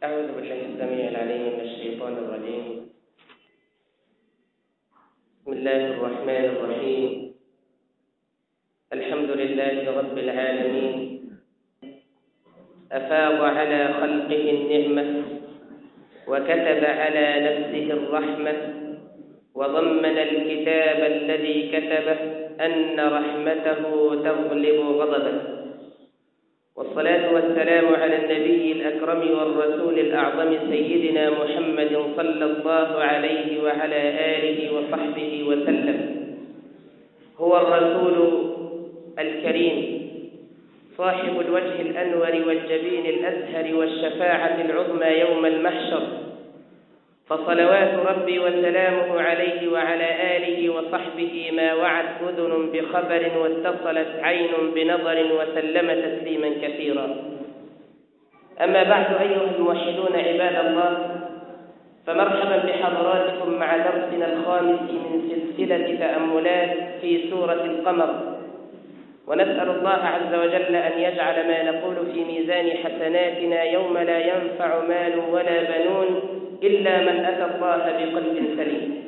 أعوذ بالله السميع العليم من الشيطان الرجيم. بسم الله الرحمن الرحيم. الحمد لله رب العالمين، أفاض على خلقه النعمة وكتب على نفسه الرحمة وضمن الكتاب الذي كتبه أن رحمته تغلب غضبه، والصلاة والسلام على النبي الأكرم والرسول الأعظم سيدنا محمد صلى الله عليه وعلى آله وصحبه وسلم. هو الرسول الكريم صاحب الوجه الأنور والجبين الأزهر والشفاعة العظمى يوم المحشر، فصلوات ربي وسلامه عليه وعلى آله وصحبه ما وعت أذن بخبر واتصلت عين بنظر وسلم تسليما كثيرا. أما بعد، أيها الموحدون عباد الله، فمرحبا بحضراتكم مع درسنا الخامس من سلسلة تأملات في سورة القمر، ونسأل الله عز وجل أن يجعل ما نقول في ميزان حسناتنا يوم لا ينفع مال ولا بنون إلا من أتى الله بقلب سليم.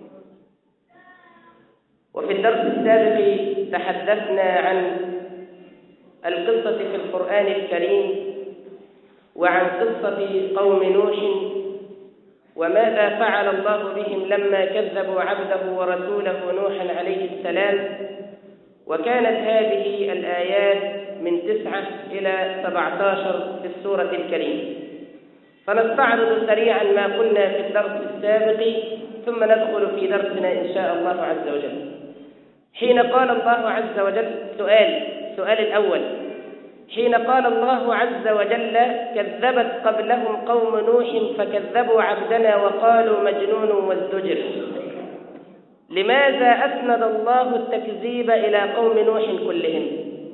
وفي الدرس السابق تحدثنا عن القصة في القرآن الكريم وعن قصة قوم نوح وماذا فعل الله بهم لما كذبوا عبده ورسوله نوحا عليه السلام، وكانت هذه الآيات من 9 إلى 17 في السورة الكريمة. فنستعرض سريعا ما قلنا في الدرس السابق ثم ندخل في درسنا إن شاء الله عز وجل. حين قال الله عز وجل سؤال الأول، حين قال الله عز وجل كذبت قبلهم قوم نوح فكذبوا عبدنا وقالوا مجنون وازدجر، لماذا أسند الله التكذيب إلى قوم نوح كلهم؟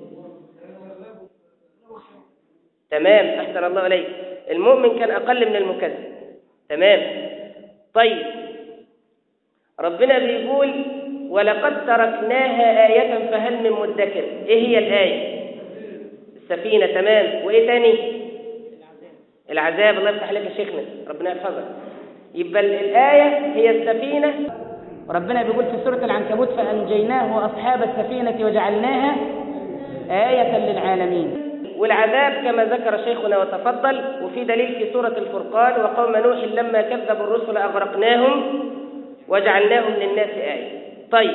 تمام، أحسن الله إليك. المؤمن كان أقل من المكذب. تمام. طيب، ربنا بيقول ولقد تركناها آية فهل من مدكر. إيه هي الآية؟ السفينة. تمام. وإيه تاني؟ العذاب. الله يفتح عليك يا شيخنا، ربنا يحفظك. يبقى الآية هي السفينة. ربنا بيقول في سورة العنكبوت فأنجيناه وأصحاب السفينة وجعلناها آية للعالمين. والعذاب كما ذكر شيخنا وتفضل، وفي دليل في سورة الفرقان وقوم نوح لما كذبوا الرسل أغرقناهم وجعلناهم للناس آية. طيب،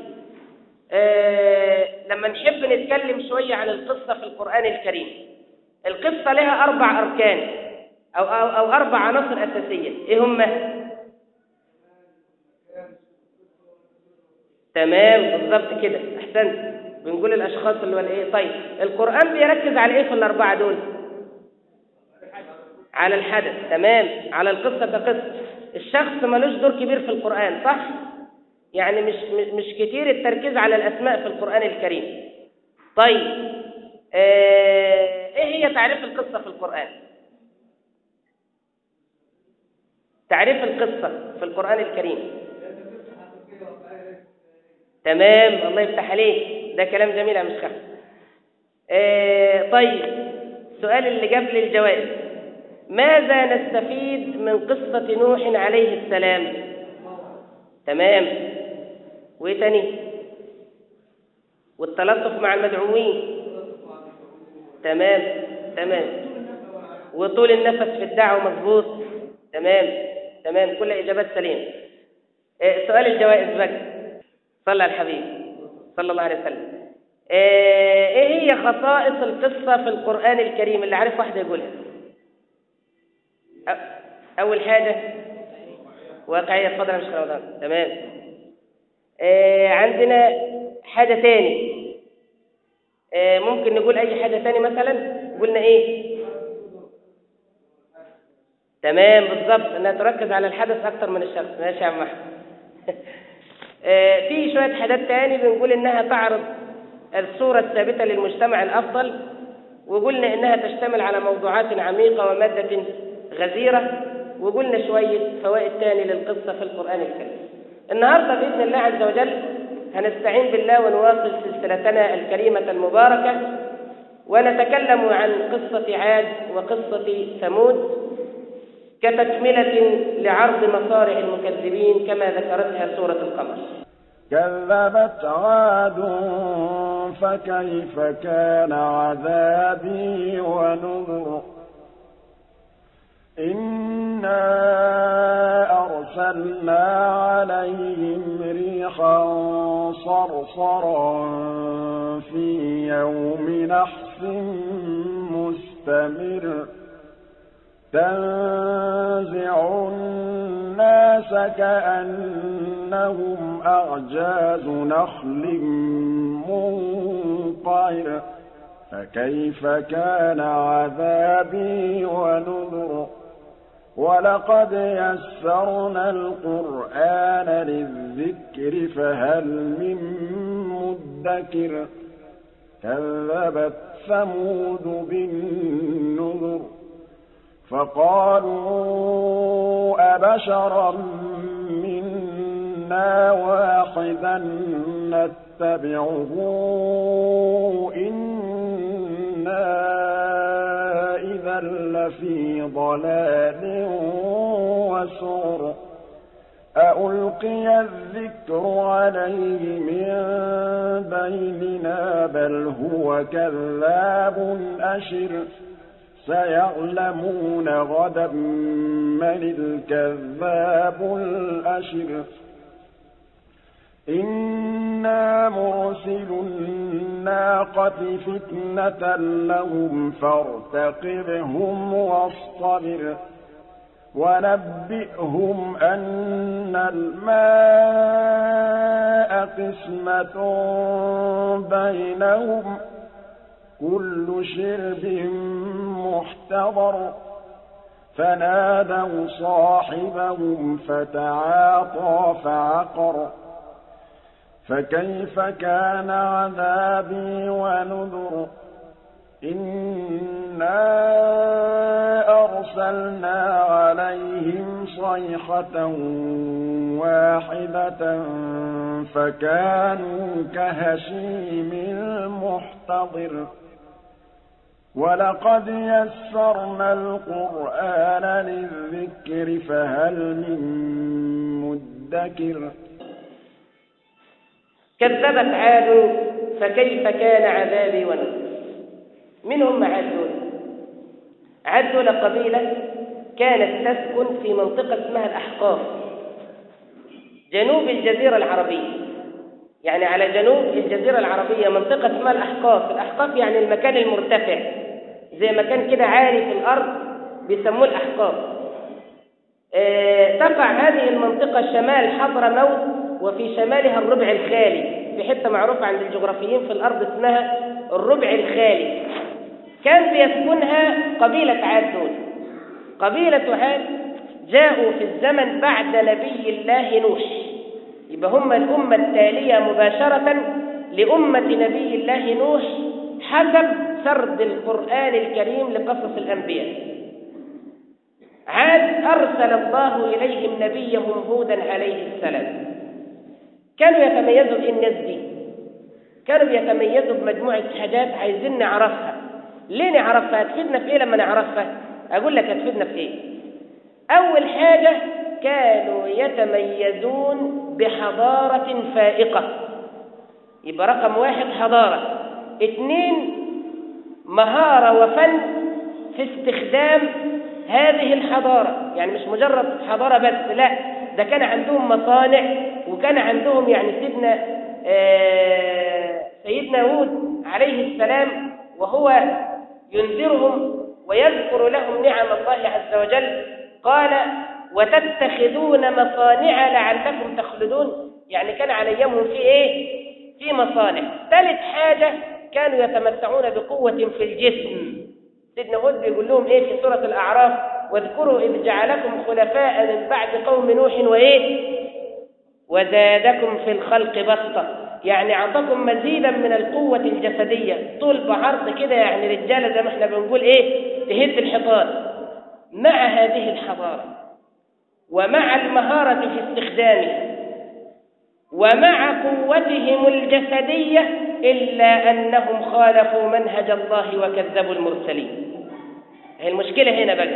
لما نحب نتكلم شوية عن القصة في القرآن الكريم، القصة لها 4 أركان أو 4 عناصر أساسية. إيه هم؟ تمام، بالضبط كده، أحسنت. بنقول الأشخاص اللي هو الإيه. طيب، القرآن بيركز على إيه في ال4 دول؟ على الحدث. تمام، على القصة كقصة. الشخص ملوش دور كبير في القرآن، صح؟ يعني مش كتير التركيز على الأسماء في القرآن الكريم. طيب، إيه هي تعريف القصة في القرآن؟ تعريف القصة في القرآن الكريم. تمام، الله يفتح عليك، ده كلام جميل يا مشكح. طيب، السؤال اللي قبل الجوائز، ماذا نستفيد من قصة نوح عليه السلام؟ تمام. وايه تاني؟ والتلطف مع المدعوين. تمام. وطول النفس في الدعوة. مظبوط. تمام، كل إجابات سليمة. سؤال الجوائز بقى، صلى على الحبيب صلى الله عليه وسلم. ايه هي خصائص القصة في القرآن الكريم؟ اللي عارف واحدة يقولها. أول حاجة واقعية. اتفضل يا مشكلة رمضان. تمام. عندنا حاجة تاني، ممكن نقول أي حاجة تاني. مثلا قلنا إيه؟ تمام، بالضبط، أنها تركز على الحدث أكتر من الشخص. ماشي يا عم أحمد. في شوية حاجات تاني بنقول إنها تعرض الصورة الثابتة للمجتمع الأفضل، وقلنا إنها تشتمل على موضوعات عميقة ومادة غزيرة، وقلنا شوية فوائد تاني للقصة في القرآن الكريم. النهاردة بإذن الله عز وجل هنستعين بالله ونواصل سلسلتنا الكريمة المباركة، ونتكلم عن قصة عاد وقصة ثمود، كتكملة لعرض مصارع المكذبين كما ذكرتها سورة القمر. كذبت عاد فكيف كان عذابي ونذر إنا أرسلنا عليهم ريحا صرصرا في يوم نحس مستمر تنزع الناس كأنهم أعجاز نخل منقعر فكيف كان عذابي ونذر ولقد يسرنا القرآن للذكر فهل من مدكر كذبت ثمود بالنذر فقالوا أبشرا منا واحدا نتبعه إنا إذا لفي ضلال وسعر أألقي الذكر عليه من بيننا بل هو كذاب أشر سيعلمون غدا من الكذاب الأشر إنا مرسل الناقة فتنة لهم فارتقبهم واصطبر ونبئهم أن الماء قسمة بينهم كل شرب محتضر فنادوا صاحبهم فتعاطى فعقر فكيف كان عذابي ونذر إنا أرسلنا عليهم صيحة واحدة فكانوا كهشيم المحتضر ولقد يسرنا القرآن للذكر فهل من مدكر كذبت عاد فكيف كان عذابي ونذر. من هم عاد دول؟ عاد دول قبيلة كانت تسكن في منطقة اسمها الأحقاف جنوب الجزيرة العربية، يعني على جنوب الجزيرة العربية منطقة اسمها الأحقاف. الأحقاف يعني المكان المرتفع، زي مكان كده عالي في الأرض بيسموه الأحقاف. تقع هذه المنطقة شمال حضرموت وفي شمالها الربع الخالي، في حتة معروفة عند الجغرافيين في الأرض اسمها الربع الخالي. كان بيسكنها قبيلة عاد دول. قبيلة عاد جاءوا في الزمن بعد نبي الله نوح، يبقى هم الأمة التالية مباشرة لأمة نبي الله نوح حسب سرد القرآن الكريم لقصص الأنبياء. عاد أرسل الله إليهم نبيهم هودا عليه السلام. كانوا يتميزوا بالناس دي، كانوا يتميزوا بمجموعة حاجات عايزين نعرفها. ليه نعرفها؟ هتفيدنا في إيه لما نعرفها؟ أقول لك هتفيدنا في إيه. أول حاجة كانوا يتميزون بحضارة فائقة، يبقى رقم واحد حضارة. 2 مهارة وفن في استخدام هذه الحضارة، يعني مش مجرد حضارة بس، لا ده كان عندهم مصانع، وكان عندهم يعني سيدنا هود عليه السلام وهو ينذرهم ويذكر لهم نعم الله عز وجل قال وتتخذون مصانع لعلكم تخلدون، يعني كان على ايامهم في ايه؟ في مصانع. ثالث حاجة كانوا يتمتعون بقوة في الجسم. سيدنا هود بيقول لهم ايه في سورة الأعراف؟ واذكروا إذ جعلكم خلفاء من بعد قوم نوح وايه وزادكم في الخلق بسطة، يعني أعطاكم مزيدا من القوة الجسدية، طول بعرض كده، يعني رجالة زي ما احنا بنقول ايه تهد الحيطان. مع هذه الحضارة ومع المهارة في استخدامها ومع قوتهم الجسدية إلا أنهم خالفوا منهج الله وكذبوا المرسلين. هي المشكلة هنا بقى،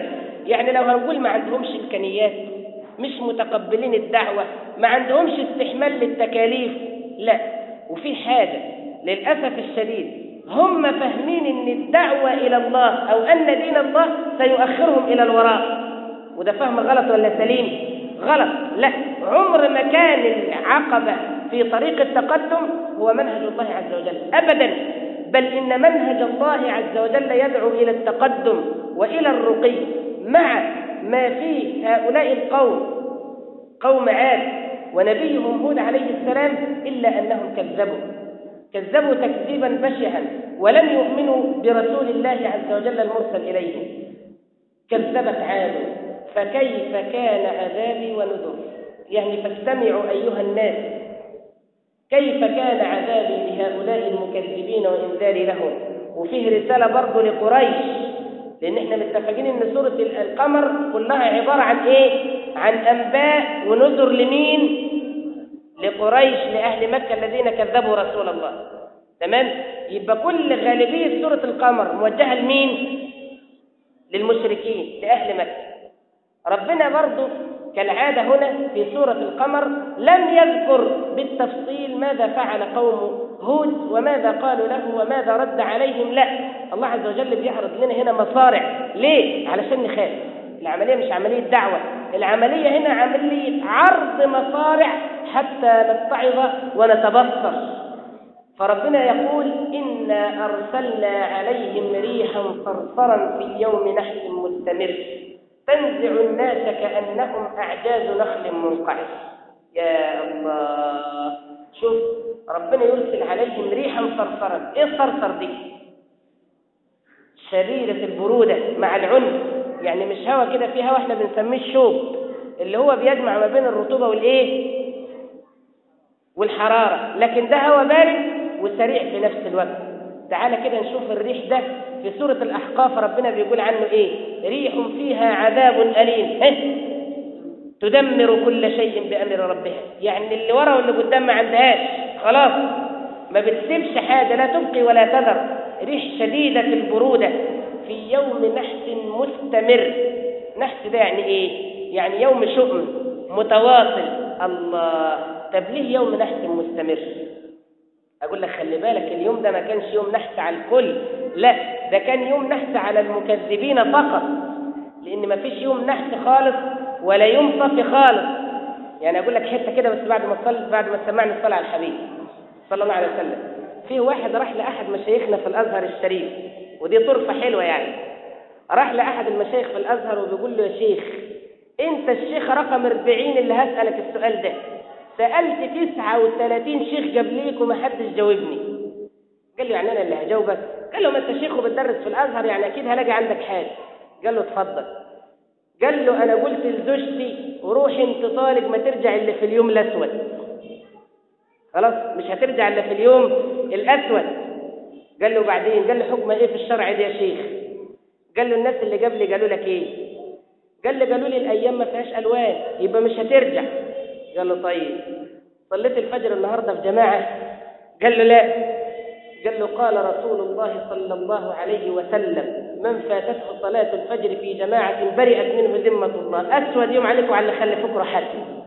يعني لو هنقول ما عندهمش إمكانيات، مش متقبلين الدعوة، ما عندهمش استحمال للتكاليف، لا. وفي حاجة للأسف الشديد، هم فاهمين ان الدعوة إلى الله أو أن دين الله سيؤخرهم إلى الوراء، وده فهم غلط ولا سليم؟ غلط. لا، عمر ما كان العقبة في طريق التقدم هو منهج الله عز وجل أبدا، بل إن منهج الله عز وجل يدعو إلى التقدم وإلى الرقي، مع ما فيه هؤلاء القوم، قوم عاد ونبيهم هود عليه السلام، إلا أنهم كذبوا تكذيبا بشعا ولم يؤمنوا برسول الله عز وجل المرسل إليهم. كذبت عاد فكيف كان عذابي ونذر. يعني فاستمعوا أيها الناس كيف كان عذابي لهؤلاء المكذبين وإنذاري لهم. وفيه رسالة برضو لقريش، لأن احنا متفقين ان سورة القمر كلها عبارة عن ايه؟ عن أنباء ونذر لمين؟ لقريش، لأهل مكة الذين كذبوا رسول الله. تمام؟ يبقى كل غالبية سورة القمر موجهة لمين؟ للمشركين، لأهل مكة. ربنا برضو كالعادة هنا في سورة القمر لم يذكر بالتفصيل ماذا فعل قوم هود وماذا قالوا له وماذا رد عليهم، لا. الله عز وجل بيعرض لنا هنا مصارع. ليه؟ علشان نخاف. العملية مش عملية دعوة، العملية هنا عملية عرض مصارع حتى نتعظ ونتبصر. فربنا يقول إنا أرسلنا عليهم ريحا صرصرا في يوم نحس مستمر تنزع الناس كأنهم أعجاز نخل منقعر. يا الله، شوف ربنا يرسل عليهم ريحا صرصرا. ايه الصرصر دي؟ شديدة البرودة مع العنف، يعني مش هوا كده، في هوا احنا بنسميه الشوب، اللي هو بيجمع ما بين الرطوبة والايه والحرارة، لكن ده هوا بارد وسريع في نفس الوقت. تعالى كده نشوف الريح ده في سورة الأحقاف، ربنا بيقول عنه ايه؟ ريح فيها عذاب أليم تدمر كل شيء بأمر ربها. يعني اللي ورا واللي قدام ما عندهاش، خلاص ما بتسيبش حاجة، لا تبقي ولا تذر. ريح شديدة البرودة في يوم نحس مستمر. نحس ده يعني ايه؟ يعني يوم شؤم متواصل. الله، طب ليه يوم نحس مستمر؟ أقول لك خلي بالك، اليوم ده ما كانش يوم نحس على الكل، لا، ده كان يوم نحس على المكذبين فقط، لأن ما فيش يوم نحس خالص ولا يوم صفي خالص. يعني أقول لك حتة كده بس بعد ما سمعنا الصلاة على الحبيب صلى الله عليه وسلم. في واحد راح لأحد مشايخنا في الأزهر الشريف، ودي طرفة حلوة يعني. راح لأحد المشايخ في الأزهر وبيقول له يا شيخ، أنت الشيخ رقم 40 اللي هسألك السؤال ده، سألت 39 شيخ قبليك وما حدش جاوبني. قال له يعني أنا اللي هجاوبك؟ قال له ما أنت شيخ وبتدرس في الأزهر، يعني أكيد هلاقي عندك حاجة. قال له اتفضل. قال له أنا قلت لزوجتي روحي انت طالق ما ترجع إلا في اليوم الأسود. خلاص مش هترجع إلا في اليوم الأسود. قال له بعدين؟ قال له حكم إيه في الشرع ده يا شيخ؟ قال له الناس اللي قبلي قالوا لك إيه؟ قال له قالوا لي الأيام ما فيهاش ألوان، يبقى مش هترجع. قال له طيب صليت الفجر النهاردة في جماعة؟ قال له لا. قال له قال رسول الله صلى الله عليه وسلم من فاتته صلاة الفجر في جماعة برئت منه ذمة الله. أسود يوم عليكم على اللي خلفوك راحت.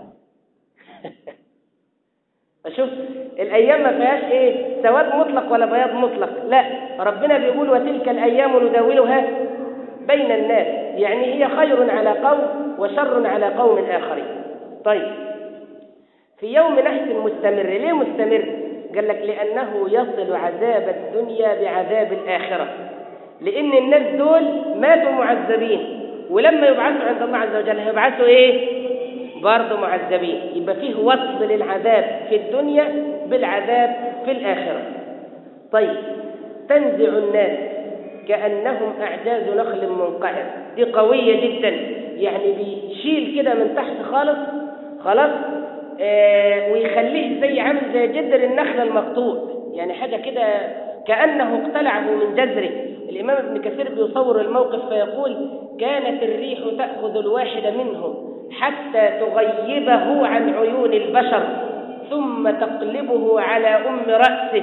فشوف الأيام ما فيهاش إيه سواد مطلق ولا بياض مطلق، لا، ربنا بيقول وتلك الأيام نداولها بين الناس، يعني هي خير على قوم وشر على قوم آخرين. طيب في يوم نحس مستمر. ليه مستمر؟ قال لك لأنه يصل عذاب الدنيا بعذاب الآخرة، لأن الناس دول ماتوا معذبين، ولما يبعثوا عند الله عز وجل هيبعثوا إيه؟ برضه معذبين. يبقى فيه وصل للعذاب في الدنيا بالعذاب في الآخرة. طيب تنزع الناس كأنهم أعجاز نخل منقعر، دي قوية جدا، يعني بيشيل كده من تحت خلاص ويخليه زي عامل زي جدر النخل المقطوع، يعني حاجة كده كأنه اقتلعه من جذره. الإمام ابن كثير بيصور الموقف فيقول كانت الريح تأخذ الواحد منهم حتى تغيبه عن عيون البشر ثم تقلبه على أم رأسه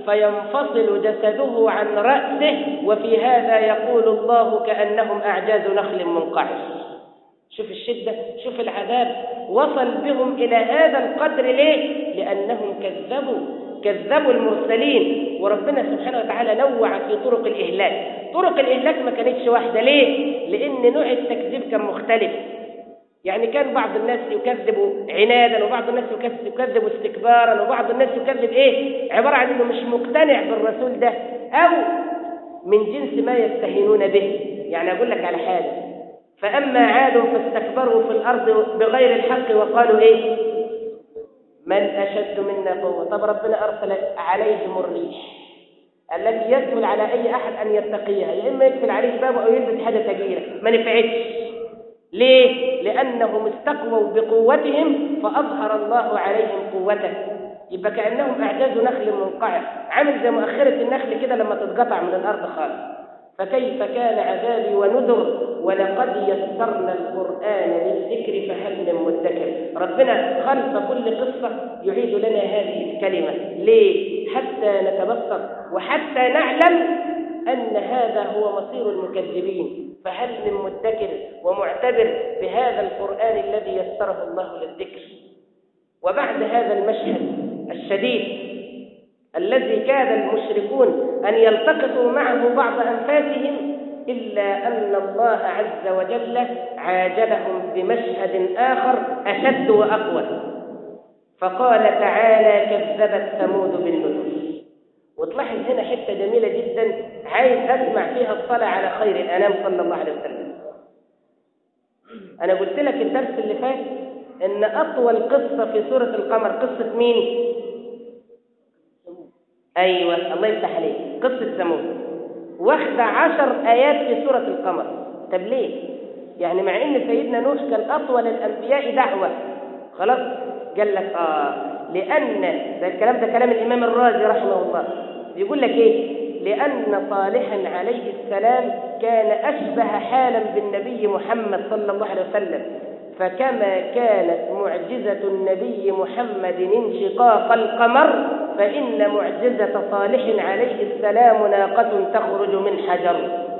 فينفصل جسده عن رأسه، وفي هذا يقول الله كأنهم أعجاز نخل منقعر. شوف الشدة، شوف العذاب وصل بهم إلى هذا القدر. ليه؟ لأنهم كذبوا المرسلين. وربنا سبحانه وتعالى نوع في طرق الإهلاك. طرق الإهلاك ما كانتش واحدة. ليه؟ لأن نوع التكذيب كان مختلف. يعني كان بعض الناس يكذب عنادا، وبعض الناس يكذب استكبارا، وبعض الناس يكذب عبارة عن انه مش مقتنع بالرسول ده، او من جنس ما يستهينون به. يعني اقول لك على حاجة: فأما عاد فاستكبروا في الأرض بغير الحق وقالوا من أشد منا قوة. طب ربنا أرسل عليهم الريح التي يسهل على أي أحد أن يتقيها، يا إما يقفل عليه بابه أو يلبس حاجة ثقيلة، ما نفعتش. ليه؟ لأنهم استقووا بقوتهم فأظهر الله عليهم قوته. يبقى كأنهم أعجاز نخل منقعر، عامل زي مؤخرة النخل كده لما تتقطع من الأرض خالص. فكيف كان عذابي ونذر؟ ولقد يسرنا القرآن للذكر فهل من مدكر. ربنا خلف كل قصة يعيد لنا هذه الكلمة. ليه؟ حتى نتبصر وحتى نعلم أن هذا هو مصير المكذبين. فهل من مدكر ومعتبر بهذا القرآن الذي يسره الله للذكر. وبعد هذا المشهد الشديد الذي كاد المشركون أن يلتقطوا معه بعض أنفاسهم، إلا أن الله عز وجل عاجلهم بمشهد آخر أشد وأقوى. فقال تعالى: كذبت ثمود بالنذر. وتلاحظ هنا حتة جميلة جدا عايز أسمع فيها الصلاة على خير الأنام صلى الله عليه وسلم. أنا قلت لك الدرس اللي فات إن أطول قصة في سورة القمر قصة مين؟ أيوة، الله يفتح عليك، قصة ثمود. واخد 10 آيات في سورة القمر. طب ليه؟ يعني مع إن سيدنا نوح كان أطول الأنبياء دعوة، خلاص قال لك لأن ده الكلام ده كلام الإمام الرازي رحمه الله، بيقول لك لأن صالحا عليه السلام كان أشبه حالا بالنبي محمد صلى الله عليه وسلم، فكما كانت معجزة النبي محمد انشقاق القمر، فإن معجزة صالح عليه السلام ناقة تخرج من حجر.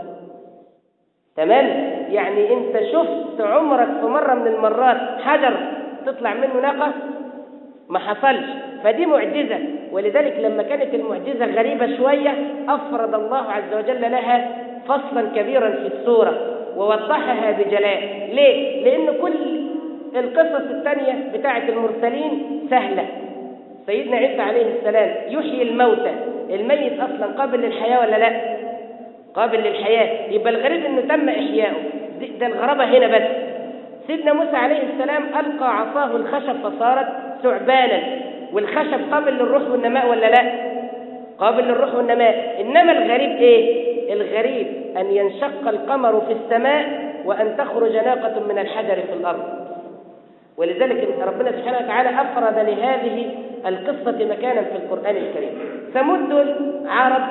تمام؟ يعني أنت شفت عمرك في مرة من المرات حجر تطلع منه ناقة؟ ما حصلش. فدي معجزة. ولذلك لما كانت المعجزة غريبة شوية أفرد الله عز وجل لها فصلا كبيرا في السورة ووضحها بجلاء. ليه؟ لأن كل القصص الثانية بتاعة المرسلين سهلة. سيدنا عيسى عليه السلام يحيي الموتى، الميت أصلا قابل للحياة ولا لا؟ قابل للحياة. يبقى الغريب أنه تم إحياؤه، ده الغرابة هنا بس. سيدنا موسى عليه السلام ألقى عصاه الخشب فصارت ثعبانا، والخشب قابل للروح والنماء ولا لا؟ قابل للروح والنماء. إنما الغريب الغريب أن ينشق القمر في السماء وأن تخرج ناقة من الحجر في الأرض. ولذلك ربنا سبحانه وتعالى أفرد لهذه القصة مكانا في القرآن الكريم. ثمود دول عرب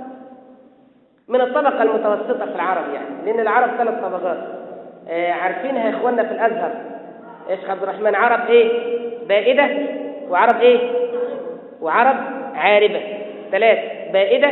من الطبقة المتوسطة في العرب، يعني لأن العرب 3 طبقات عارفينها يا إخواننا في الأزهر. إيش عبد الرحمن؟ عرب بائدة، وعرب وعرب عاربة. 3: بائدة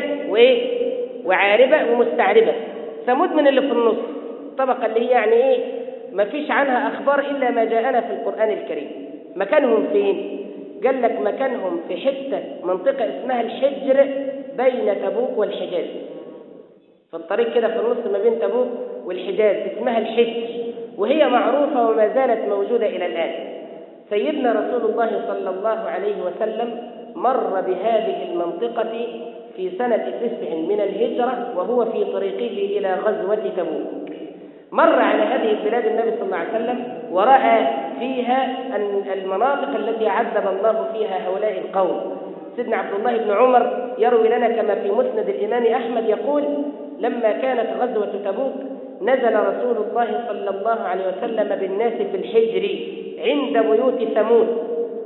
وعاربة ومستعربة. ثمود من اللي في النص، الطبقة اللي هي يعني ما فيش عنها أخبار إلا ما جاءنا في القرآن الكريم. مكانهم فين؟ قال لك مكانهم في حتة منطقة اسمها الحجر بين تبوك والحجاز، في الطريق كده في النص ما بين تبوك والحجاز، اسمها الحجر، وهي معروفة وما زالت موجودة إلى الآن. سيدنا رسول الله صلى الله عليه وسلم مر بهذه المنطقة في سنة 9 من الهجرة وهو في طريقه إلى غزوة تبوك. مر على هذه البلاد النبي صلى الله عليه وسلم ورأى فيها المناطق التي عذب الله فيها هؤلاء القوم. سيدنا عبد الله بن عمر يروي لنا كما في مسند الإمام أحمد يقول: لما كانت غزوة تبوك نزل رسول الله صلى الله عليه وسلم بالناس في الحجر عند بيوت ثمود،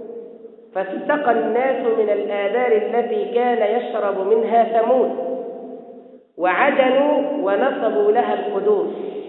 فاستقى الناس من الآبار التي كان يشرب منها ثمود، وعجنوا ونصبوا لها القدور،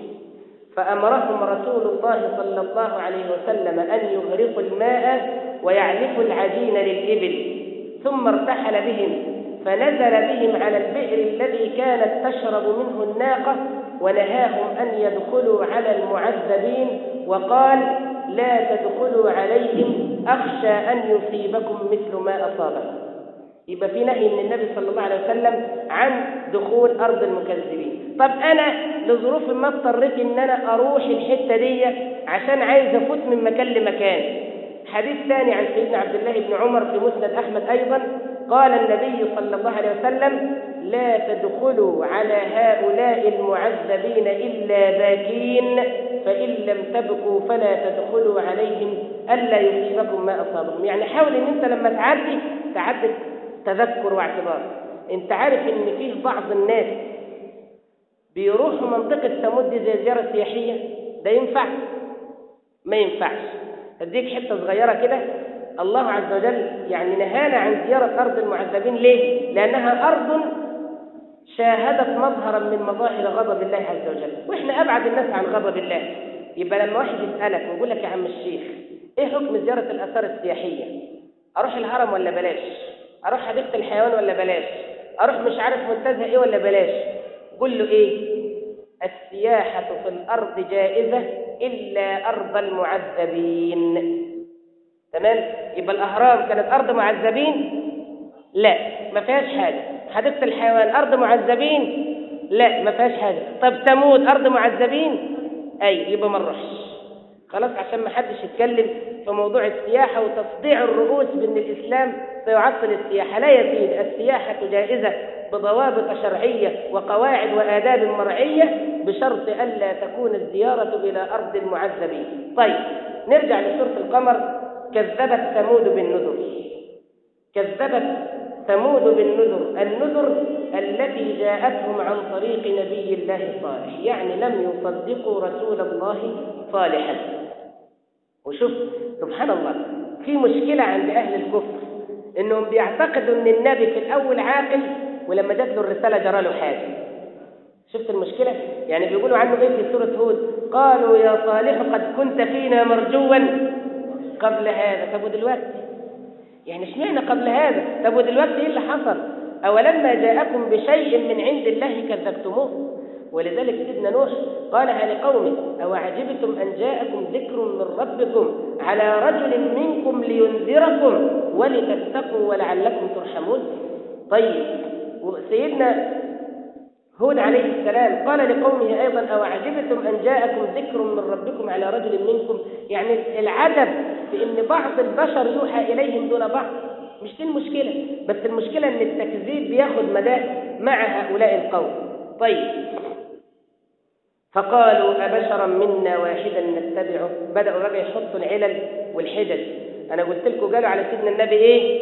فأمرهم رسول الله صلى الله عليه وسلم أن يغرقوا الماء ويعلفوا العجين للإبل، ثم ارتحل بهم فنزل بهم على البئر الذي كانت تشرب منه الناقة ونهاهم أن يدخلوا على المعذبين وقال لا تدخلوا عليهم أخشى أن يصيبكم مثل ما أصابهم. يبقى في نهي من النبي صلى الله عليه وسلم عن دخول أرض المكذبين. طب أنا لظروف ما اضطريت إن أنا أروح الحتة دي عشان عايز أفوت من مكان لمكان. حديث ثاني عن سيدنا عبد الله بن عمر في مسند أحمد أيضا قال النبي صلى الله عليه وسلم لا تدخلوا على هؤلاء المعذبين إلا باكين فإن لم تبكوا فلا تدخلوا عليهم ألا يصيبكم ما أصابهم. يعني حاول إن أنت لما تعدي تذكر واعتبار. أنت عارف إن فيه بعض الناس بيروحوا منطقة ثمود دي زي زيارة سياحية، ده ينفع؟ ما ينفعش. أديك حتة صغيرة كده. الله عز وجل يعني نهانا عن زيارة أرض المعذبين. ليه؟ لأنها أرض شاهدت مظهرا من مظاهر غضب الله عز وجل، وإحنا أبعد الناس عن غضب الله. يبقى لما واحد يسألك ويقول لك يا عم الشيخ إيه حكم زيارة الآثار السياحية؟ أروح الهرم ولا بلاش؟ أروح حديقة الحيوان ولا بلاش؟ أروح مش عارف منتزه إيه ولا بلاش؟ قل له إيه؟ السياحة في الأرض جائزة إلا أرض المعذبين. تمام؟ يبقى الأهرام كانت أرض معذبين؟ لا ما فيهاش حاجة. حديقة الحيوان أرض معذبين؟ لا ما فيهاش حاجة. طب ثمود أرض معذبين؟ أي يبقى ما نروحش خلاص، عشان ما حدش يتكلم في موضوع السياحة وتصديع الرؤوس بأن الإسلام سيعطل السياحة. لا يا سيدي، السياحة جائزة بضوابط شرعية وقواعد وآداب مرعية بشرط ألا تكون الزيارة إلى أرض المعذبين. طيب نرجع لسورة القمر. كذبت ثمود بالنذر. كذبت ثمود بالنذر، النذر التي جاءتهم عن طريق نبي الله صالح، يعني لم يصدقوا رسول الله صالحا. وشوف سبحان الله، في مشكلة عند أهل الكفر إنهم بيعتقدوا إن النبي في الأول عاقل ولما جات له الرسالة جرى له حاجة. شفت المشكلة؟ يعني بيقولوا عنه إيه في سورة هود؟ قالوا يا صالح قد كنت فينا مرجوا قبل هذا. طب ودلوقتي؟ يعني اشمعنى قبل هذا؟ طب ودلوقتي ايه اللي حصل؟ أولما جاءكم بشيء من عند الله كذبتموه. ولذلك سيدنا نوح قالها لقومه أو عجبتم أن جاءكم ذكر من ربكم على رجل منكم لينذركم ولتتقوا ولعلكم ترحمون. طيب سيدنا هود عليه السلام قال لقومه أيضا أو عجبتم أن جاءكم ذكر من ربكم على رجل منكم. يعني العجب في أن بعض البشر يوحى إليهم دون بعض، مش دي المشكلة، بس المشكلة أن التكذيب بياخد مداه مع هؤلاء القوم. طيب فقالوا أبشرا منا واحدا نتبعه. بدأوا بقى يحطوا العلل والحجج. أنا قلت لكم قالوا على سيدنا النبي إيه؟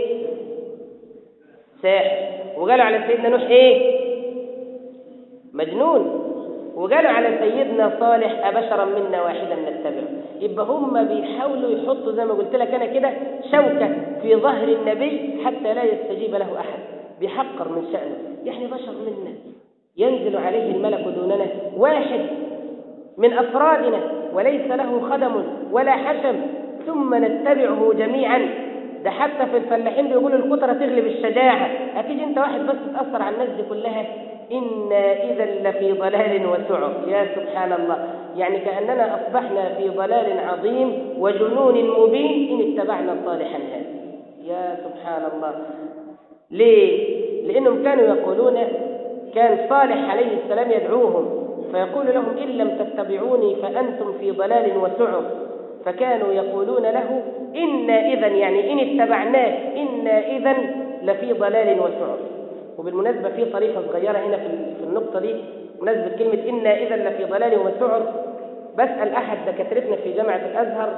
ساحر. وقالوا على سيدنا نوح إيه؟ مجنون. وقالوا على سيدنا صالح أبشرا منا واحدا نتبعه. يبقى هم بيحاولوا يحطوا زي ما قلت لك أنا كده شوكة في ظهر النبي حتى لا يستجيب له أحد، بيحقر من شأنه. يعني بشر منا ينزل عليه الملك دوننا، واحد من أفرادنا وليس له خدم ولا حشم ثم نتبعه جميعا. ده حتى في الفلاحين بيقولوا الكترة تغلب الشجاعة. أكيد أنت واحد بس تأثر على الناس دي كلها. إنا إذا لفي ضلال وسعر. يا سبحان الله، يعني كأننا أصبحنا في ضلال عظيم وجنون مبين إن اتبعنا صالحا هذا. يا سبحان الله. ليه؟ لأنهم كانوا يقولون، كان صالح عليه السلام يدعوهم فيقول لهم إن لم تتبعوني فأنتم في ضلال وسعر. فكانوا يقولون له إنا إذا، يعني إن اتبعناه إنا إذا لفي ضلال وسعر. وبالمناسبة في طريقة صغيرة هنا في النقطة دي مناسبة كلمة إنا إذا لفي ضلال وسعر. بسأل أحد دكاترتنا في جامعة الأزهر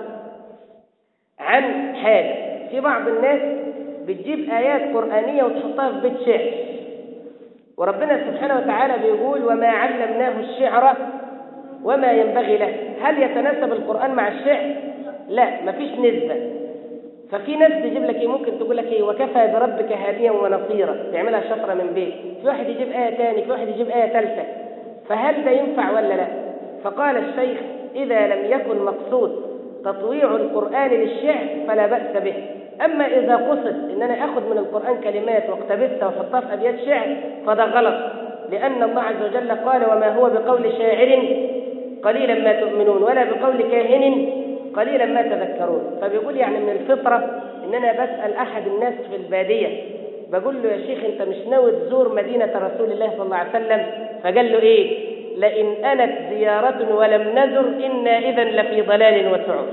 عن حاجة. في بعض الناس بتجيب آيات قرآنية وتحطها في بيت شعر، وربنا سبحانه وتعالى بيقول وما علمناه الشعر وما ينبغي له. هل يتناسب القرآن مع الشعر؟ لا، مفيش نسبة. ففي ناس تجيب لك ممكن تقول لك وكفى بربك هاديا ونصيرا، تعملها شفرة من بيت. في واحد يجيب آية تاني، في واحد يجيب آية ثالثة. فهل ده ينفع ولا لا؟ فقال الشيخ إذا لم يكن مقصود تطويع القرآن للشعر فلا بأس به، أما إذا قصد إن أنا أخذ من القرآن كلمات واقتبسها وحطها في أبيات شعر فده غلط، لأن الله عز وجل قال وما هو بقول شاعر قليلا ما تؤمنون ولا بقول كاهن قليلا ما تذكرون. فبيقول يعني من الفطرة إن أنا بسأل أحد الناس في البادية بقول له يا شيخ أنت مش ناوي تزور مدينة رسول الله صلى الله عليه وسلم؟ فقال له إيه؟ لئن أنت زيارة ولم نزر إنا إذن لفي ضلال وسعر.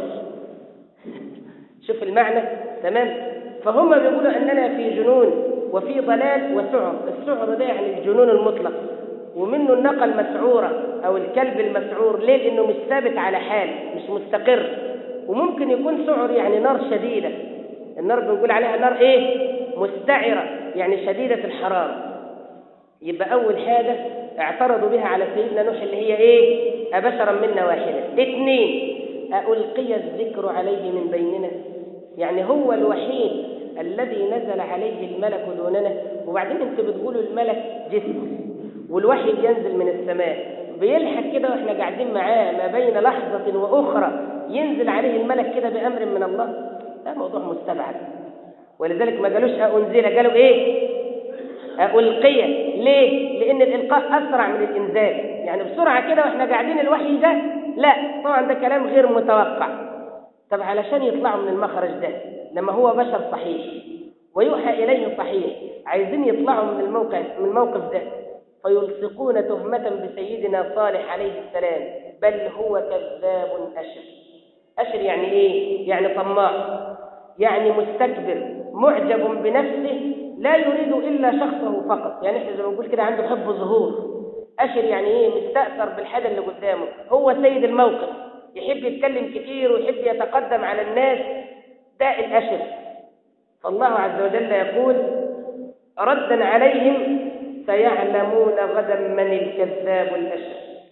شوف المعنى تمام؟ فهم بيقولوا أننا في جنون وفي ضلال وسعر. السعر ده يعني الجنون المطلق، ومنه الناقة المسعورة أو الكلب المسعور. ليه؟ لأنه مش ثابت على حال، مش مستقر. وممكن يكون سعر يعني نار شديدة. النار بنقول عليها نار إيه؟ مستعرة، يعني شديدة الحرارة. يبقى أول حاجة اعترضوا بها على سيدنا نوح اللي هي إيه؟ أبشرا منا واحدة. 2 ألقي الذكر عليه من بيننا، يعني هو الوحيد الذي نزل عليه الملك دوننا. وبعدين انت بتقولوا الملك جسم والوحي ينزل من السماء، بيلحق كده واحنا قاعدين معاه ما بين لحظة وأخرى ينزل عليه الملك كده بأمر من الله؟ ده موضوع مستبعد. ولذلك ما قالوش أنزل، قالوا إيه؟ ألقي. ليه؟ لأن الإلقاء أسرع من الإنزال، يعني بسرعة كده وإحنا قاعدين الوحي ده. لا طبعا ده كلام غير متوقع. طب علشان يطلعوا من المخرج ده لما هو بشر صحيح ويوحى إليه صحيح، عايزين يطلعوا من الموقف ده فيلصقون تهمة بسيدنا صالح عليه السلام، بل هو كذاب أشر. أشر يعني إيه؟ يعني طماع، يعني مستكبر معجب بنفسه لا يريد إلا شخصه فقط. يعني احنا زي ما نقول كده عنده حب ظهور. أشر يعني إيه؟ مستأثر بالحاجة اللي قدامه، هو سيد الموقف، يحب يتكلم كتير ويحب يتقدم على الناس، ده الأشر. فالله عز وجل يقول ردا عليهم سيعلمون غدا من الكذاب الأشر.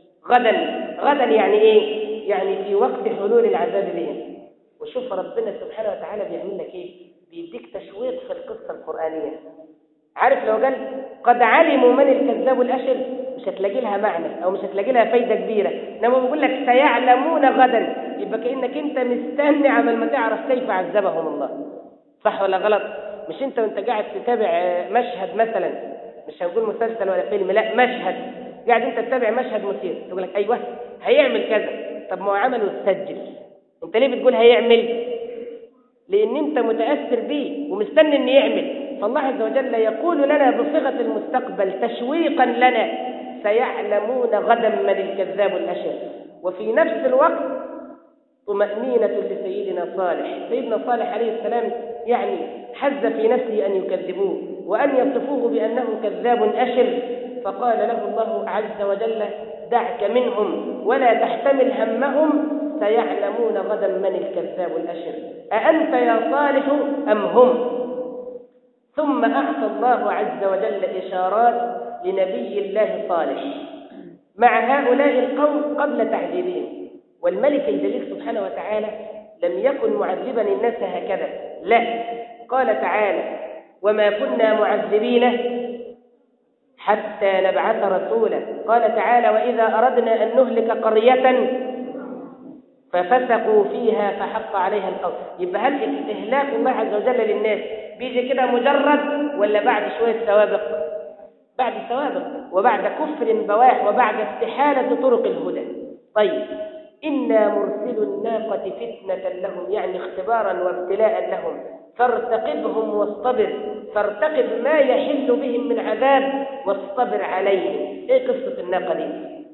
غدا يعني إيه؟ يعني في وقت حلول العذاب بهم. وشوف ربنا سبحانه وتعالى بيعمل لك إيه؟ بيديك تشويق في القصة القرآنية. عارف لو قال قد علموا من الكذاب الأشر مش هتلاقي لها معنى أو مش هتلاقي لها فايدة كبيرة. لما بيقول لك سيعلمون غدا يبقى كأنك أنت مستني عمل ما تعرف كيف عذبهم الله. صح ولا غلط؟ مش أنت وأنت قاعد تتابع مشهد مثلا، مش هنقول مسلسل ولا فيلم، لا مشهد، قاعد أنت تتابع مشهد مثير تقول لك أيوه هيعمل كذا. طب ما هو عمل وتسجل، أنت ليه بتقول هيعمل؟ لأن أنت متأثر بيه ومستني أن يعمل. فالله عز وجل يقول لنا بصيغة المستقبل تشويقا لنا سيعلمون غدا من الكذاب الأشر. وفي نفس الوقت طمأنينة لسيدنا صالح. سيدنا صالح عليه السلام يعني حز في نفسه أن يكذبوه وأن يصفوه بأنه كذاب أشر، فقال له الله عز وجل دعك منهم ولا تحتمل همهم سيعلمون غدا من الكذاب الأشر، أأنت يا صالح أم هم؟ ثم أعطى الله عز وجل إشارات لنبي الله صالح مع هؤلاء القوم قبل تعذيبهم. والملك الجليل سبحانه وتعالى لم يكن معذبا الناس هكذا، لا، قال تعالى وما كنا معذبين حتى نبعث رسولا. قال تعالى وإذا أردنا أن نهلك قرية ففسقوا فيها فحق عليها القول. يبقى هل إهلاك الله عز وجل للناس بيجي كده مجرد ولا بعد شوية سوابق؟ بعد سوابق وبعد كفر بواح وبعد استحالة طرق الهدى. طيب إنا مرسل الناقة فتنة لهم، يعني اختبارا وابتلاء لهم، فارتقبهم واصطبر. فارتقب ما يحل بهم من عذاب واصطبر عليهم. ايه قصة الناقة دي؟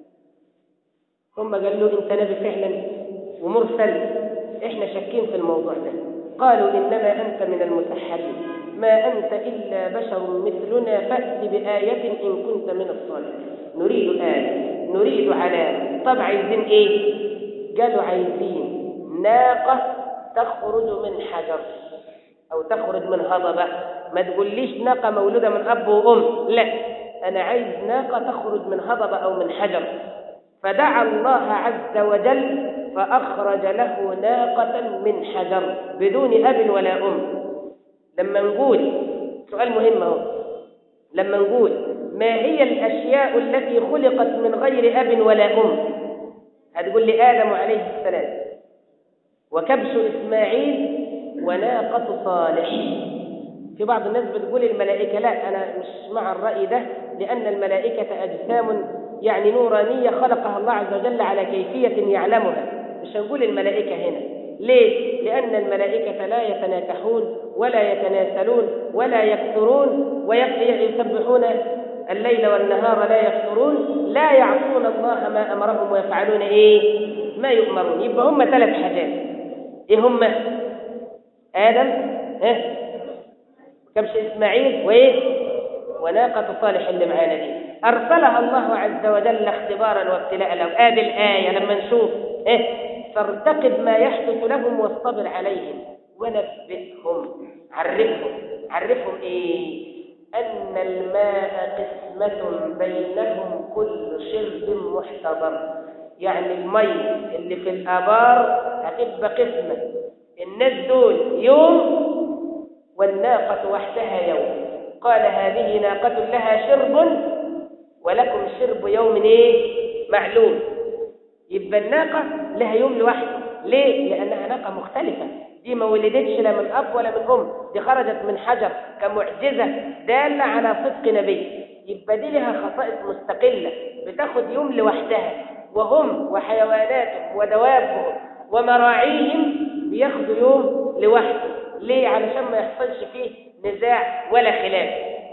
هم قالوا انت نبي فعلا ومرسل، احنا شاكين في الموضوع ده. قالوا انما انت من المسحرين ما انت الا بشر مثلنا فأت بآية ان كنت من الصالحين. نريد آية، نريد علامة. طب عايزين ايه؟ قالوا عايزين ناقة تخرج من حجر او تخرج من هضبة. ما تقوليش ناقة مولودة من اب وام، لا، انا عايز ناقة تخرج من هضبة او من حجر. فدعا الله عز وجل فأخرج له ناقة من حجر بدون أب ولا أم. لما نقول سؤال مهم اهو، لما نقول ما هي الأشياء التي خلقت من غير أب ولا أم؟ هتقول لي آدم عليه السلام وكبش إسماعيل وناقة صالح. في بعض الناس بتقول الملائكة، لا، أنا مش مع الرأي ده، لأن الملائكة أجسام يعني نورانية خلقها الله عز وجل على كيفية يعلمها. مش هنقول الملائكة هنا. ليه؟ لأن الملائكة لا يتناكحون ولا يتناسلون ولا يكثرون ويسبحون الليل والنهار لا يفترون، لا يعصون الله ما أمرهم ويفعلون ما يؤمرون. يبقى هم 3 حاجات. إيه هم؟ آدم، كبش إسماعيل، وناقة صالح اللي معانا دي أرسلها الله عز وجل اختبارا وابتلاء لهم. آدي الآية لما نشوف فارتقب ما يحدث لهم واصطبر عليهم ونبئهم. عرفهم أن الماء قسمة بينهم كل شرب محتضر. يعني المي اللي في الآبار هتبقى قسمة، الناس دول يوم والناقة وحدها يوم. قال هذه ناقة لها شرب ولكم شرب يوم معلوم. يبقى الناقة لها يوم لوحده. ليه؟ لأنها ناقة مختلفة. دي ما ولدتش لا من أب ولا من أم، دي خرجت من حجر كمعجزة دالة على صدق نبي. يبقى دي لها خصائص مستقلة بتاخد يوم لوحدها، وهم وحيواناتهم ودوابهم ومراعيهم بياخدوا يوم لوحده. ليه؟ علشان ما يحصلش فيه نزاع ولا خلاف.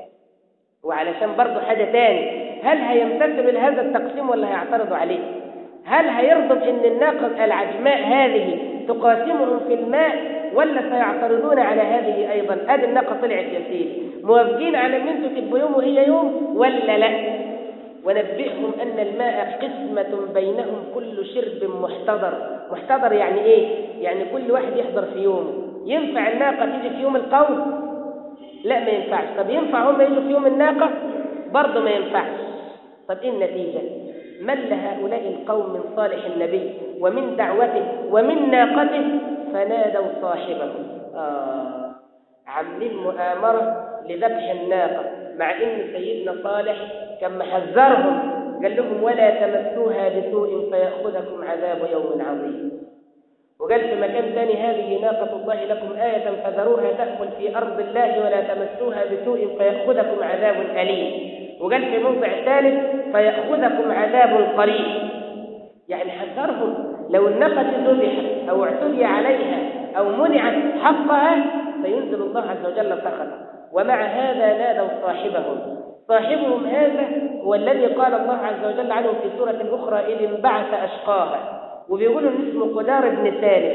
وعلشان برضو حاجة تاني، هل هيمتثل لهذا التقسيم ولا هيعترضوا عليه؟ هل هيرضوا ان الناقة العجماء هذه تقاسمهم في الماء ولا سيعترضون على هذه ايضا؟ ادي الناقة طلعت يا سيدي، موافقين على ان انتوا تبقوا يوم وهي يوم ولا لا؟ ونبئهم ان الماء قسمة بينهم كل شرب محتضر. يعني ايه؟ يعني كل واحد يحضر في يومه. ينفع الناقة تيجي في يوم القوم؟ لا، ما ينفعش. طب ينفع هم يجوا في يوم الناقة؟ برضه ما ينفعش. طب ايه النتيجة؟ مل هؤلاء القوم من صالح النبي ومن دعوته ومن ناقته فنادوا صاحبهم. عاملين مؤامرة لذبح الناقة، مع ان سيدنا صالح كان محذرهم، قال لهم ولا تمسوها بسوء فيأخذكم عذاب يوم عظيم. وقال في مكان ثاني هذه ناقة الله لكم آية فذروها تأكل في أرض الله ولا تمسوها بسوء فيأخذكم عذاب أليم. وقال في موضع ثالث فيأخذكم عذاب قريب. يعني حذرهم لو الناقة ذبحت أو اعتدي عليها أو منعت حقها فينزل الله عز وجل سخطه. ومع هذا نادوا صاحبهم هذا هو الذي قال الله عز وجل عنه في سورة أخرى إذ انبعث أشقاها. وبيقولوا إن اسمه قدار ابن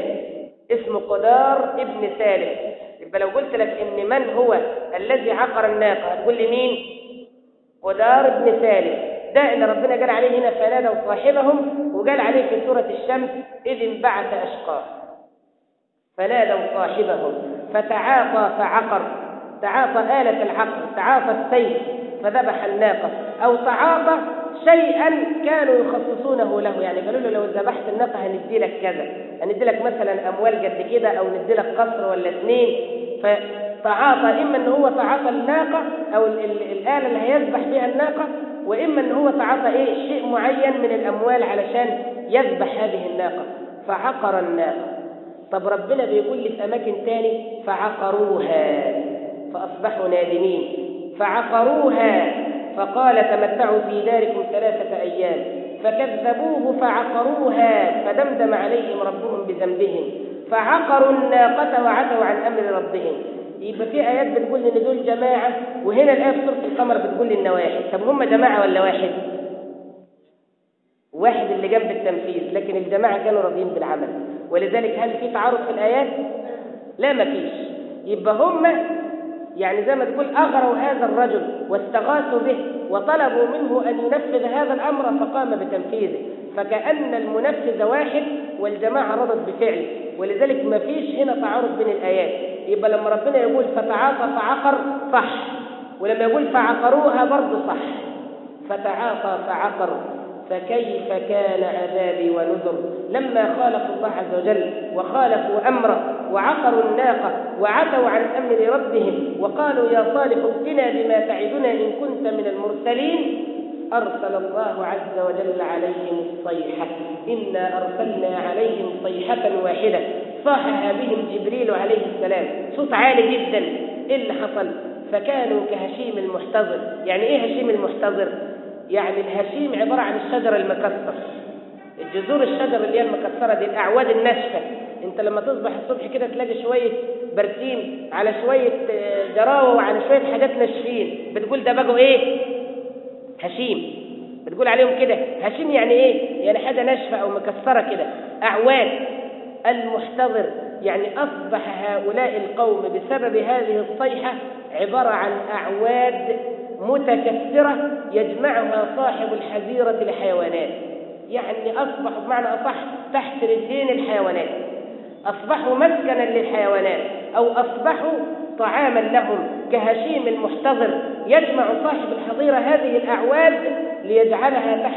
سالف. يبقى لو قلت لك إن من هو الذي عقر الناقة هتقول لي مين؟ قدار ابن سالف. ده اللي ربنا قال عليه هنا فنادوا صاحبهم، وقال عليه في سورة الشمس إذ انبعث أشقاها. فنادوا صاحبهم فتعاطى فعقر. تعاطى آلة العقر، تعاطى السيف فذبح الناقة، أو تعاطى شيئا كانوا يخصصونه له. يعني قالوا له لو ذبحت الناقة هندي لك كذا، هندي لك مثلا أموال قد كده، أو ندي لك قصر ولا 2. فتعاطى إما أن هو تعاطى الناقة أو الآلة اللي هيذبح بها الناقة، وإما أن هو تعاطى شيء معين من الأموال علشان يذبح هذه الناقة. فعقر الناقة. طب ربنا بيقول لي في أماكن تاني فعقروها فأصبحوا نادمين. فعقروها فقال تمتعوا في داركم 3 أيام. فكذبوه فعقروها فدمدم عليهم ربهم بذنبهم فعقروا الناقة وعتوا عن أمر ربهم. يبقى في آيات بتقول إن دول جماعة، وهنا الآية في سورة القمر بتقول إن واحد. طب هم جماعة ولا واحد؟ واحد اللي جنب التنفيذ، لكن الجماعة كانوا راضيين بالعمل. ولذلك هل في تعارض في الآيات؟ لا، ما فيش. يبقى هم يعني زي ما تقول أغروا هذا الرجل واستغاثوا به وطلبوا منه أن ينفذ هذا الأمر فقام بتنفيذه. فكأن المنفذ واحد والجماعة رضت بفعله. ولذلك ما فيش هنا تعارض بين الآيات. يبقى لما ربنا يقول فتعاطى فعقر صح، ولما يقول فعقروها برضه صح. فتعاطى فعقر فكيف كان عذابي ونذر. لما خالفوا الله عز وجل وخالفوا أمره وعقروا الناقة وعتوا عن أمر ربهم وقالوا يا صالح ائتنا بما تعدنا إن كنت من المرسلين، أرسل الله عز وجل عليهم الصيحة. إنا أرسلنا عليهم صيحة واحدة صاحها بهم جبريل عليه السلام، صوت عالي جدا. إيه اللي حصل؟ فكانوا كهشيم المحتضر. يعني إيه هشيم المحتضر؟ يعني الهشيم عبارة عن الشجر المكسر، الجذور الشجر اللي هي المكسرة دي، الأعواد الناشفة. انت لما تصبح الصبح كده تلاقي شوية برسيم على شوية جراوة وعلى شوية حاجات ناشفين، بتقول ده بقوا ايه؟ هشيم. بتقول عليهم كده هشيم. يعني ايه؟ يعني حاجة ناشفة او مكسرة كده، أعواد. المحتضر يعني أصبح هؤلاء القوم بسبب هذه الصيحة عبارة عن أعواد متكسرة يجمعها صاحب الحزيرة لحيوانات. يعني أصبحوا بمعنى أصح تحت رجلين الحيوانات، أصبحوا مسكنا للحيوانات، أو أصبحوا طعاما لهم. كهشيم المحتضر يجمع صاحب الحظيرة هذه الأعواد ليجعلها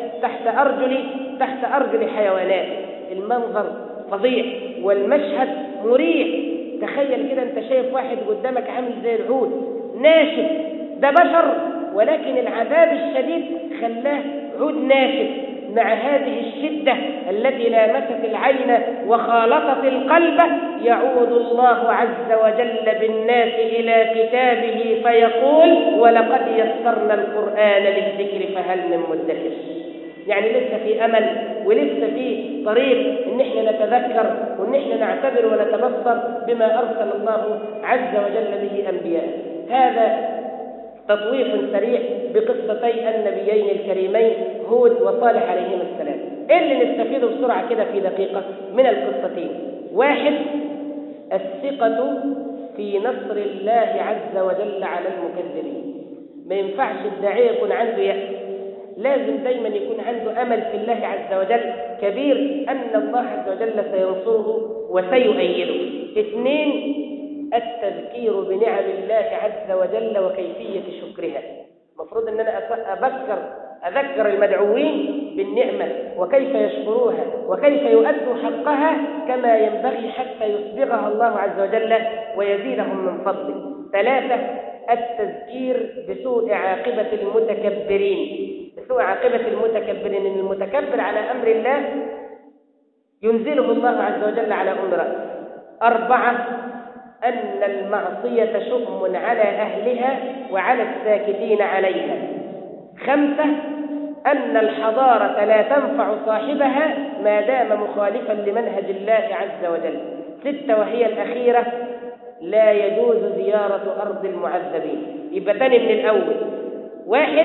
تحت أرجل حيوانات. المنظر فظيع والمشهد مريح. تخيل كده أنت شايف واحد قدامك عامل زي العود ناشف، ده بشر ولكن العذاب الشديد خلاه عود ناشف. مع هذه الشدة التي لامست العين وخالطت القلب، يعود الله عز وجل بالناس إلى كتابه فيقول: ولقد يسرنا القرآن للذكر فهل من مدكر. يعني لسه في أمل ولسه في طريق إن احنا نتذكر وإن احنا نعتبر ونتبصر بما أرسل الله عز وجل به أنبياء. هذا تطويف سريع بقصتي النبيين الكريمين هود وصالح عليهما السلام. إيه اللي نستفيده بسرعة كده في دقيقة من القصتين؟ 1. الثقة في نصر الله عز وجل على المكذبين. ما ينفعش الداعية يكون عنده يأس، لازم دايما يكون عنده أمل في الله عز وجل كبير أن الله عز وجل سينصره وسيؤيده. 2. التذكير بنعم الله عز وجل وكيفية شكرها. المفروض أن أنا أذكر المدعوين بالنعمة وكيف يشكروها وكيف يؤدوا حقها كما ينبغي حتى يسبغها الله عز وجل ويزيدهم من فضله. 3. التذكير بسوء عاقبة المتكبرين. بسوء عاقبة المتكبرين، إن المتكبر على أمر الله ينزله الله عز وجل على أمره. 4. أن المعصية شؤم على أهلها وعلى الساكتين عليها. 5. أن الحضارة لا تنفع صاحبها ما دام مخالفا لمنهج الله عز وجل. 6. وهي الأخيرة: لا يجوز زيارة أرض المعذبين. يبقى تاني من الأول: 1.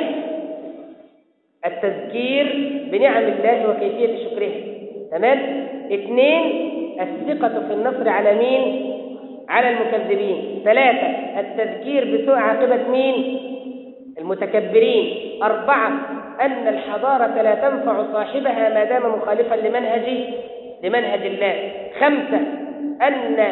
التذكير بنعم الله وكيفية شكرها، تمام. 2. الثقة في النصر على مين؟ على المكذبين. 3. التذكير بسوء عاقبة مين؟ المتكبرين. 4. أن الحضارة لا تنفع صاحبها ما دام مخالفا لمنهج الله. 5. أن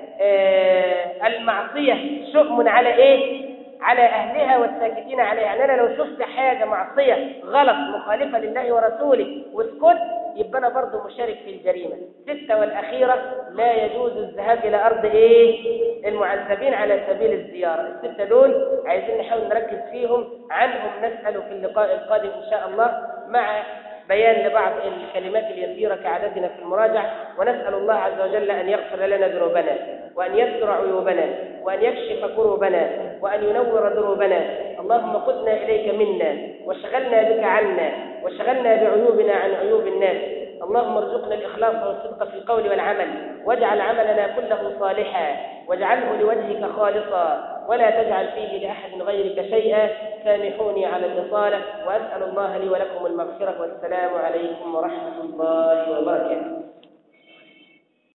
المعصية شؤم على إيه؟ على أهلها والساكتين عليها. يعني أنا لو شفت حاجة معصية غلط مخالفة لله ورسوله واسكت، يبقى أنا برضه مشارك في الجريمة. 6. والأخيرة: لا يجوز الذهاب إلى أرض المعذبين على سبيل الزيارة. ال6 دول عايزين نحاول نركز فيهم، عنهم نسأل في اللقاء القادم إن شاء الله، مع بيان لبعض الكلمات اليسيرة كعادتنا في المراجعة. ونسأل الله عز وجل أن يغفر لنا ذنوبنا وأن يستر عيوبنا وأن يكشف كروبنا وأن ينور دروبنا. اللهم قدنا إليك منا وشغلنا بك عنا وشغلنا بعيوبنا عن عيوب الناس. اللهم ارزقنا الإخلاص والصدق في القول والعمل، واجعل عملنا كله صالحا واجعله لوجهك خالصا ولا تجعل فيه لأحد غيرك شيئا. سامحوني على الإطالة، وأسأل الله لي ولكم المغفرة، والسلام عليكم ورحمة الله